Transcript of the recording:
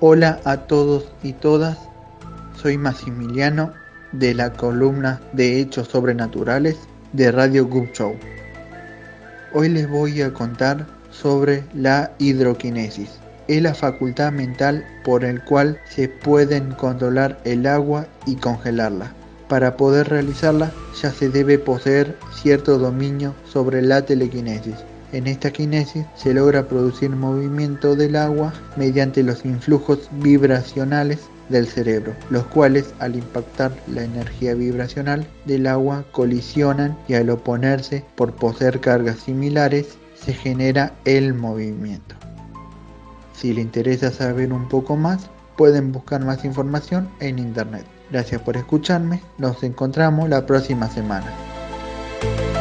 Hola a todos y todas, soy Maximiliano de la columna de Hechos Sobrenaturales de Radio Gub Show. Hoy les voy a contar sobre la hidroquinesis. Es la facultad mental por el cual se pueden controlar el agua y congelarla. Para poder realizarla ya se debe poseer cierto dominio sobre la telequinesis. En esta quinesis se logra producir movimiento del agua mediante los influjos vibracionales del cerebro, los cuales al impactar la energía vibracional del agua colisionan y al oponerse por poseer cargas similares se genera el movimiento. Si les interesa saber un poco más, pueden buscar más información en internet. Gracias por escucharme, nos encontramos la próxima semana.